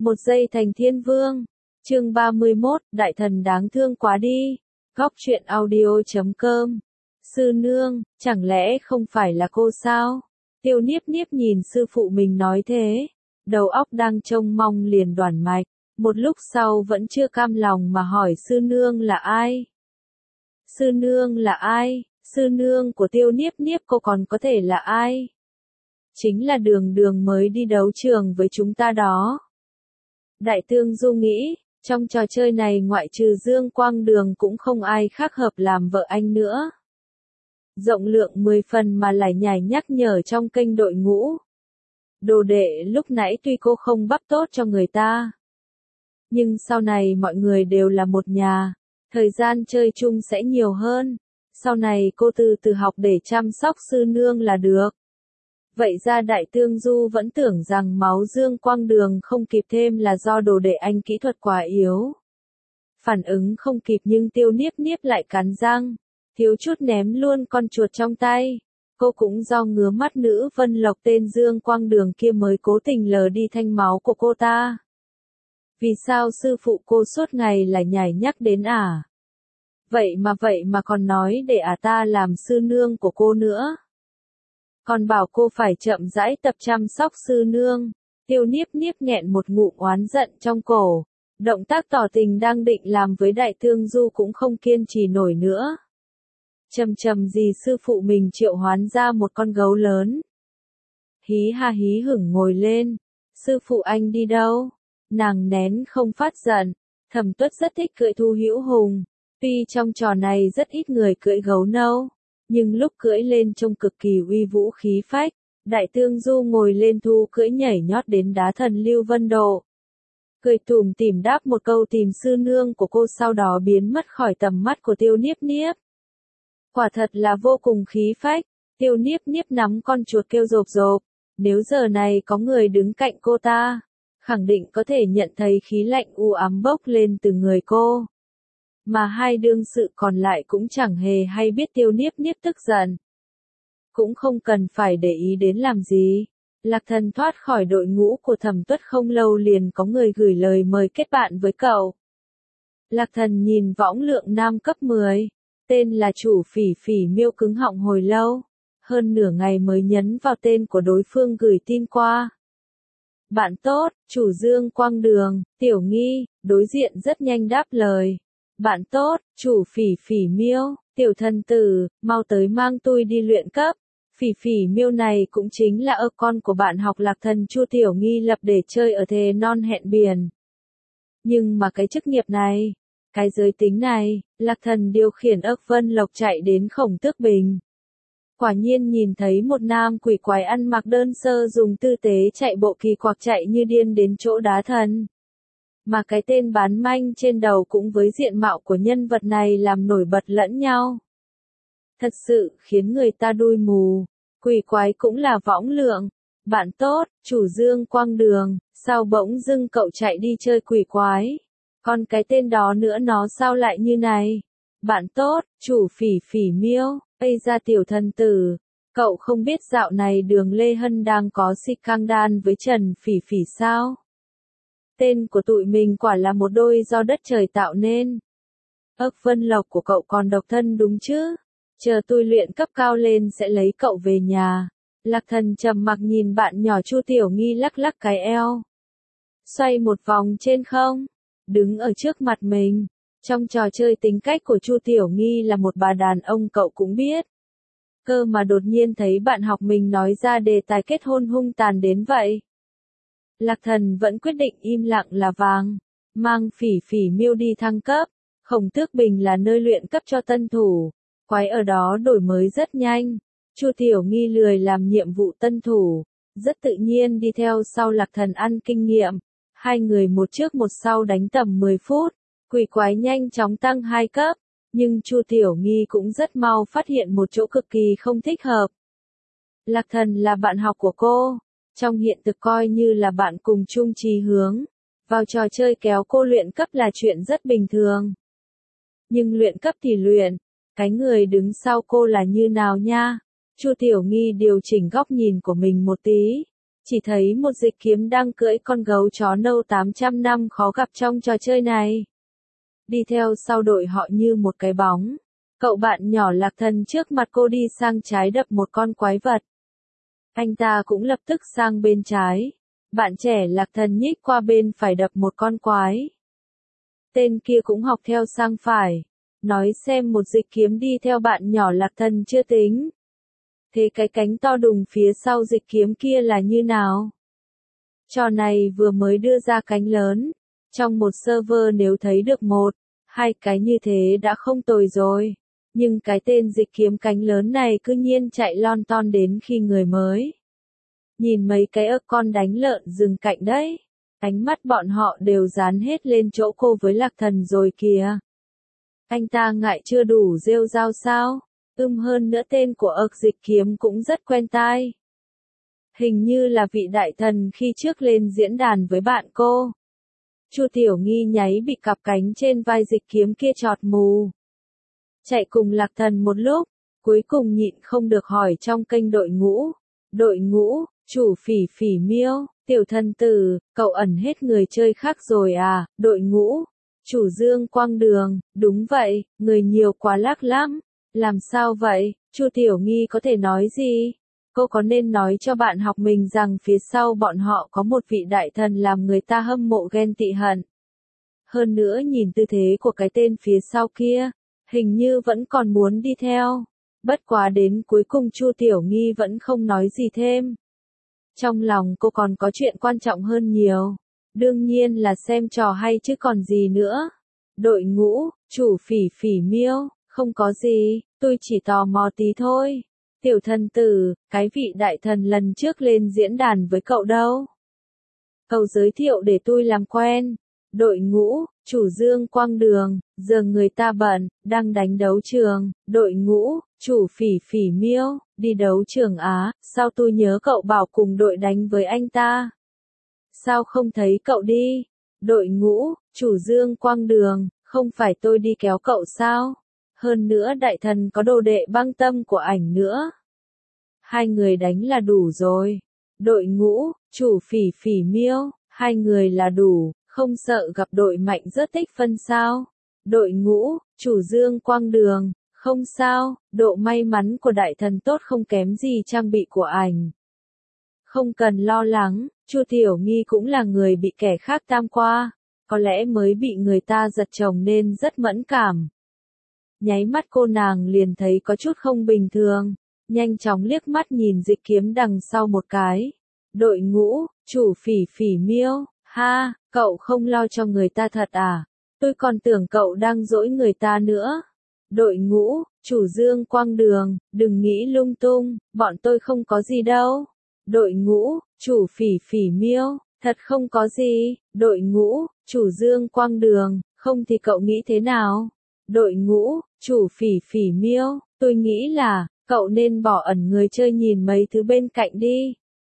Một giây thành thiên vương. Chương 31, đại thần đáng thương quá đi. Góc truyện audio.com. Sư nương, chẳng lẽ không phải là cô sao? Tiêu Niếp Niếp nhìn sư phụ mình nói thế, đầu óc đang trông mong liền đoản mạch, một lúc sau vẫn chưa cam lòng mà hỏi sư nương là ai? Sư nương là ai? Sư nương của Tiêu Niếp Niếp cô còn có thể là ai? Chính là Đường Đường mới đi đấu trường với chúng ta đó. Đại Tương Du nghĩ, trong trò chơi này ngoại trừ Dương Quang Đường cũng không ai khác hợp làm vợ anh nữa. Rộng lượng 10 phần mà lại nhảy nhắc nhở trong kênh đội ngũ. Đồ đệ lúc nãy tuy cô không bắp tốt cho người ta, nhưng sau này mọi người đều là một nhà, thời gian chơi chung sẽ nhiều hơn. Sau này cô từ từ học để chăm sóc sư nương là được. Vậy ra Đại Tương Du vẫn tưởng rằng máu Dương Quang Đường không kịp thêm là do đồ đệ anh kỹ thuật quá yếu. Phản ứng không kịp nhưng Tiêu Niếp Niếp lại cắn răng, thiếu chút ném luôn con chuột trong tay. Cô cũng do ngứa mắt nữ Vân Lộc tên Dương Quang Đường kia mới cố tình lờ đi thanh máu của cô ta. Vì sao sư phụ cô suốt ngày lại nhảy nhắc đến à? Vậy mà còn nói để ta làm sư nương của cô nữa. Còn bảo cô phải chậm rãi tập chăm sóc sư nương. Tiêu Niếp Niếp nghẹn một ngụm oán giận trong cổ. Động tác tỏ tình đang định làm với Đại Tương Du cũng không kiên trì nổi nữa. Chầm gì sư phụ mình triệu hoán ra một con gấu lớn. Hí ha hí hửng ngồi lên. Sư phụ anh đi đâu? Nàng nén không phát giận. Thẩm Tuất rất thích cưỡi Thu Hữu Hùng. Tuy trong trò này rất ít người cưỡi gấu nâu, nhưng lúc cưỡi lên trông cực kỳ uy vũ khí phách. Đại Tương Du ngồi lên Thu cưỡi nhảy nhót đến đá thần Lưu Vân Độ. Cười tủm tỉm đáp một câu tìm sư nương của cô, sau đó biến mất khỏi tầm mắt của Tiêu Niếp Niếp. Quả thật là vô cùng khí phách. Tiêu Niếp Niếp nắm con chuột kêu rộp rộp. Nếu giờ này có người đứng cạnh cô ta, khẳng định có thể nhận thấy khí lạnh u ám bốc lên từ người cô. Mà hai đương sự còn lại cũng chẳng hề hay biết Tiêu Niếp Niếp tức giận. Cũng không cần phải để ý đến làm gì. Lạc Thần thoát khỏi đội ngũ của Thẩm Tuất không lâu liền có người gửi lời mời kết bạn với cậu. Lạc Thần nhìn võng lượng nam cấp 10, tên là chủ Phỉ Phỉ Miêu cứng họng hồi lâu, hơn nửa ngày mới nhấn vào tên của đối phương gửi tin qua. Bạn tốt, chủ Dương Quang Đường, Tiểu Nghi, đối diện rất nhanh đáp lời. Bạn tốt, chủ Phỉ Phỉ Miêu, Tiểu Thần Tử, mau tới mang tôi đi luyện cấp. Phỉ Phỉ Miêu này cũng chính là con của bạn học Lạc Thần Chu Tiểu Nghi lập để chơi ở Thề Non Hẹn Biển. Nhưng mà cái chức nghiệp này, cái giới tính này, Lạc Thần điều khiển Vân Lộc chạy đến Khổng Tước Bình. Quả nhiên nhìn thấy một nam quỷ quái ăn mặc đơn sơ dùng tư tế chạy bộ kỳ quặc chạy như điên đến chỗ đá thần. Mà cái tên bán manh trên đầu cũng với diện mạo của nhân vật này làm nổi bật lẫn nhau. Thật sự khiến người ta đuôi mù. Quỷ quái cũng là võng lượng. Bạn tốt, chủ Dương Quang Đường, sao bỗng dưng cậu chạy đi chơi quỷ quái? Còn cái tên đó nữa nó sao lại như này? Bạn tốt, chủ Phỉ Phỉ Miêu, bây ra Tiểu Thần Tử. Cậu không biết dạo này Đường Lê Hân đang có scandal với Trần Phỉ Phỉ sao? Tên của tụi mình quả là một đôi do đất trời tạo nên. Vân Lộc của cậu còn độc thân đúng chứ? Chờ tôi luyện cấp cao lên sẽ lấy cậu về nhà. Lạc Thần trầm mặc nhìn bạn nhỏ Chu Tiểu Nghi lắc lắc cái eo. Xoay một vòng trên không. Đứng ở trước mặt mình. Trong trò chơi tính cách của Chu Tiểu Nghi là một bà đàn ông cậu cũng biết. Cơ mà đột nhiên thấy bạn học mình nói ra đề tài kết hôn hung tàn đến vậy. Lạc Thần vẫn quyết định im lặng là vàng. Mang Phỉ Phỉ Miêu đi thăng cấp. Khổng Tước Bình là nơi luyện cấp cho tân thủ. Quái ở đó đổi mới rất nhanh. Chu Tiểu Nghi lười làm nhiệm vụ tân thủ, rất tự nhiên đi theo sau Lạc Thần ăn kinh nghiệm. Hai người một trước một sau đánh tầm 10 phút, quỷ quái nhanh chóng tăng 2 cấp, nhưng Chu Tiểu Nghi cũng rất mau phát hiện một chỗ cực kỳ không thích hợp. Lạc Thần là bạn học của cô, trong hiện thực coi như là bạn cùng chung chí hướng, vào trò chơi kéo cô luyện cấp là chuyện rất bình thường. Nhưng luyện cấp thì luyện, cái người đứng sau cô là như nào nha? Chu Tiểu Nghi điều chỉnh góc nhìn của mình một tí, Chỉ thấy một dịch kiếm đang cưỡi con gấu chó nâu 800 năm khó gặp trong trò chơi này. Đi theo sau đội họ như một cái bóng. Cậu bạn nhỏ Lạc Thần trước mặt cô đi sang trái đập một con quái vật. Anh ta cũng lập tức sang bên trái. Bạn trẻ Lạc Thần nhích qua bên phải đập một con quái. Tên kia cũng học theo sang phải. Nói xem một dịch kiếm đi theo bạn nhỏ Lạc Thần chưa tính. Thế cái cánh to đùng phía sau dịch kiếm kia là như nào? Trò này vừa mới đưa ra cánh lớn. Trong một server nếu thấy được một, hai cái như thế đã không tồi rồi. Nhưng cái tên dịch kiếm cánh lớn này cứ nhiên chạy lon ton đến khi người mới. Nhìn mấy cái ớt con đánh lợn rừng cạnh đấy. Ánh mắt bọn họ đều dán hết lên chỗ cô với Lạc Thần rồi kìa. Anh ta ngại chưa đủ rêu rao sao? Hơn nữa tên của ớt dịch kiếm cũng rất quen tai. Hình như là vị đại thần khi trước lên diễn đàn với bạn cô. Chu Tiểu Nghi nháy bị cặp cánh trên vai dịch kiếm kia chọt mù. Chạy cùng Lạc Thần một lúc, cuối cùng nhịn không được hỏi trong kênh đội ngũ. Đội ngũ, chủ Phỉ Phỉ Miêu, tiểu thần tử, cậu ẩn hết người chơi khác rồi à? Đội ngũ, chủ Dương Quang Đường, đúng vậy, người nhiều quá lác lắm. Làm sao vậy? Chu Tiểu Nghi có thể nói gì? Cô có nên nói cho bạn học mình rằng phía sau bọn họ có một vị đại thần làm người ta hâm mộ ghen tị hận. Hơn nữa nhìn tư thế của cái tên phía sau kia, hình như vẫn còn muốn đi theo. Bất quá đến cuối cùng Chu Tiểu Nghi vẫn không nói gì thêm. Trong lòng cô còn có chuyện quan trọng hơn nhiều. Đương nhiên là xem trò hay chứ còn gì nữa. Đội ngũ, chủ Phỉ Phỉ Miêu, không có gì, tôi chỉ tò mò tí thôi. Tiểu thần tử, cái vị đại thần lần trước lên diễn đàn với cậu đâu? Cậu giới thiệu để tôi làm quen. Đội ngũ, chủ Dương Quang Đường, giờ người ta bận, đang đánh đấu trường. Đội ngũ, chủ Phỉ Phỉ Miêu, đi đấu trường Á, sao tôi nhớ cậu bảo cùng đội đánh với anh ta? Sao không thấy cậu đi? Đội ngũ, chủ Dương Quang Đường, không phải tôi đi kéo cậu sao? Hơn nữa đại thần có đồ đệ băng tâm của ảnh nữa. Hai người đánh là đủ rồi. Đội ngũ, chủ Phỉ Phỉ Miêu, hai người là đủ, không sợ gặp đội mạnh rớt tích phân sao? Đội ngũ, chủ Dương Quang Đường, không sao, độ may mắn của đại thần tốt không kém gì trang bị của ảnh. Không cần lo lắng, Chu Tiểu Nghi cũng là người bị kẻ khác tam qua, có lẽ mới bị người ta giật chồng nên rất mẫn cảm. Nháy mắt cô nàng liền thấy có chút không bình thường, nhanh chóng liếc mắt nhìn dịch kiếm đằng sau một cái. Đội ngũ, chủ Phỉ Phỉ Miêu, ha, cậu không lo cho người ta thật à? Tôi còn tưởng cậu đang dỗi người ta nữa. Đội ngũ, chủ Dương Quang Đường, đừng nghĩ lung tung, bọn tôi không có gì đâu. Đội ngũ, chủ Phỉ Phỉ Miêu, thật không có gì. Đội ngũ, chủ Dương Quang Đường, không thì cậu nghĩ thế nào? Đội ngũ, chủ Phỉ Phỉ Miêu, tôi nghĩ là, cậu nên bỏ ẩn người chơi nhìn mấy thứ bên cạnh đi.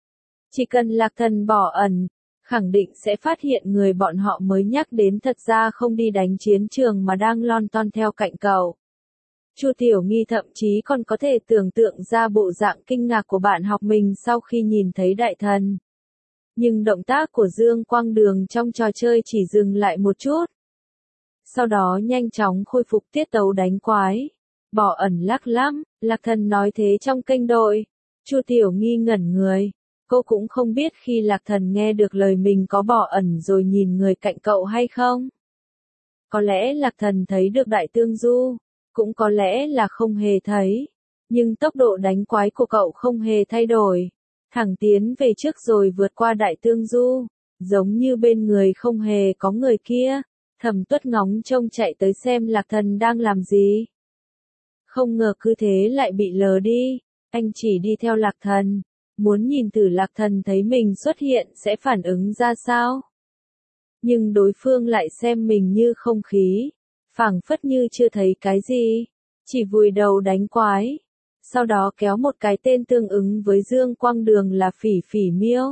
Chỉ cần Lạc Thần bỏ ẩn, khẳng định sẽ phát hiện người bọn họ mới nhắc đến thật ra không đi đánh chiến trường mà đang lon ton theo cạnh cậu. Chu Tiểu Nghi thậm chí còn có thể tưởng tượng ra bộ dạng kinh ngạc của bạn học mình sau khi nhìn thấy đại thần. Nhưng động tác của Dương Quang Đường trong trò chơi chỉ dừng lại một chút. Sau đó nhanh chóng khôi phục tiết tấu đánh quái. Bỏ ẩn lắc lắm, Lạc Thần nói thế trong kênh đội. Chu Tiểu Nghi ngẩn người. Cô cũng không biết khi Lạc Thần nghe được lời mình có bỏ ẩn rồi nhìn người cạnh cậu hay không. Có lẽ Lạc Thần thấy được đại tương du, cũng có lẽ là không hề thấy. Nhưng tốc độ đánh quái của cậu không hề thay đổi. Thẳng tiến về trước rồi vượt qua đại tương du, giống như bên người không hề có người kia. Thẩm Tuất ngóng trông chạy tới xem Lạc Thần đang làm gì. Không ngờ cứ thế lại bị lờ đi, anh chỉ đi theo Lạc Thần, muốn nhìn thử Lạc Thần thấy mình xuất hiện sẽ phản ứng ra sao. Nhưng đối phương lại xem mình như không khí, phảng phất như chưa thấy cái gì, chỉ vùi đầu đánh quái. Sau đó kéo một cái tên tương ứng với Dương Quang Đường là Phỉ Phỉ Miêu.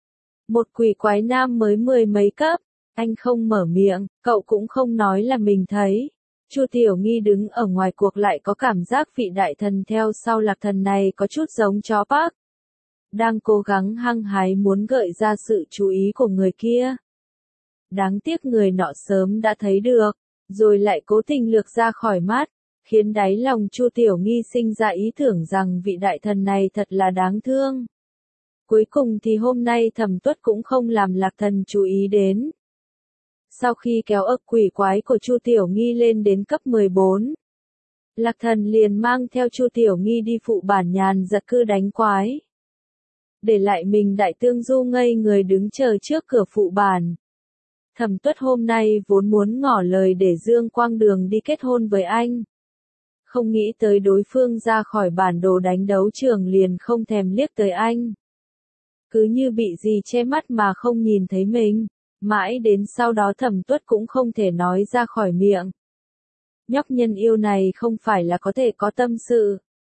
Một quỷ quái nam mới 10 mấy cấp. Anh không mở miệng, cậu cũng không nói là mình thấy. Chu Tiểu Nghi đứng ở ngoài cuộc lại có cảm giác vị đại thần theo sau Lạc Thần này có chút giống chó Park. đang cố gắng hăng hái muốn gợi ra sự chú ý của người kia. Đáng tiếc người nọ sớm đã thấy được, rồi lại cố tình lược ra khỏi mắt, khiến đáy lòng Chu Tiểu Nghi sinh ra ý tưởng rằng vị đại thần này thật là đáng thương. Cuối cùng thì hôm nay Thẩm Tuất cũng không làm Lạc Thần chú ý đến. Sau khi kéo ức quỷ quái của Chu Tiểu Nghi lên đến cấp 14, Lạc Thần liền mang theo Chu Tiểu Nghi đi phụ bản nhàn giật cư đánh quái. Để lại mình Đại Tương Du ngây người đứng chờ trước cửa phụ bản. Thẩm Tuất hôm nay vốn muốn ngỏ lời để Dương Quang Đường đi kết hôn với anh. Không nghĩ tới đối phương ra khỏi bản đồ đánh đấu trường liền không thèm liếc tới anh. Cứ như bị gì che mắt mà không nhìn thấy mình, mãi đến sau đó Thẩm Tuất cũng không thể nói ra khỏi miệng. Nhóc nhân yêu này không phải là có thể có tâm sự,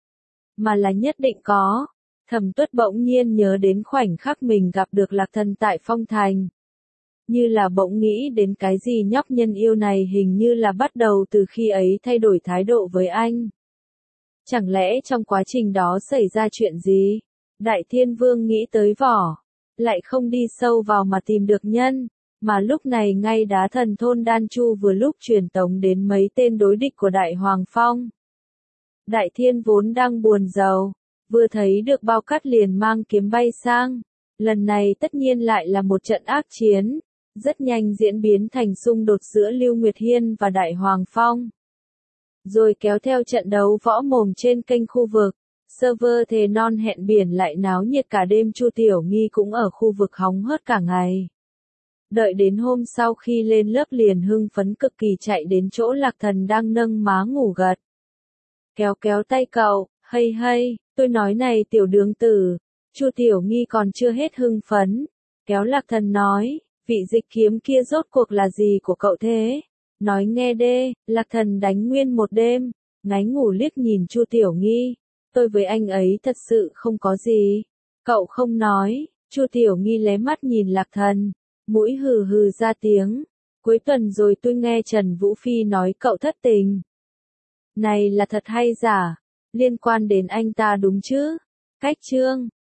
mà là nhất định có. Thẩm Tuất bỗng nhiên nhớ đến khoảnh khắc mình gặp được Lạc Thần tại Phong Thành. Như là bỗng nghĩ đến cái gì nhóc nhân yêu này hình như là bắt đầu từ khi ấy thay đổi thái độ với anh. Chẳng lẽ trong quá trình đó xảy ra chuyện gì? Đại Thiên Vương nghĩ tới vỏ, lại không đi sâu vào mà tìm được nhân, mà lúc này ngay đá thần thôn Đan Chu vừa lúc truyền tống đến mấy tên đối địch của Đại Hoàng Phong. Đại Thiên vốn đang buồn rầu, vừa thấy được bao cát liền mang kiếm bay sang, lần này tất nhiên lại là một trận ác chiến, rất nhanh diễn biến thành xung đột giữa Lưu Nguyệt Hiên và Đại Hoàng Phong. Rồi kéo theo trận đấu võ mồm trên kênh khu vực. Server thề non hẹn biển lại náo nhiệt cả đêm. Chu Tiểu Nghi cũng ở khu vực hóng hớt cả ngày. Đợi đến hôm sau khi lên lớp liền hưng phấn cực kỳ chạy đến chỗ Lạc Thần đang nâng má ngủ gật. Kéo kéo tay cậu, hay hay, tôi nói này tiểu đường tử. Chu Tiểu Nghi còn chưa hết hưng phấn. Kéo Lạc Thần nói, vị dịch kiếm kia rốt cuộc là gì của cậu thế? Nói nghe đê. Lạc Thần đánh nguyên một đêm, ngáy ngủ liếc nhìn Chu Tiểu Nghi. Tôi với anh ấy thật sự không có gì. Cậu không nói. Chu Tiểu Nghi lé mắt nhìn Lạc Thần, mũi hừ hừ ra tiếng. Cuối tuần rồi tôi nghe Trần Vũ Phi nói cậu thất tình. Này là thật hay giả? Liên quan đến anh ta đúng chứ? Cách chương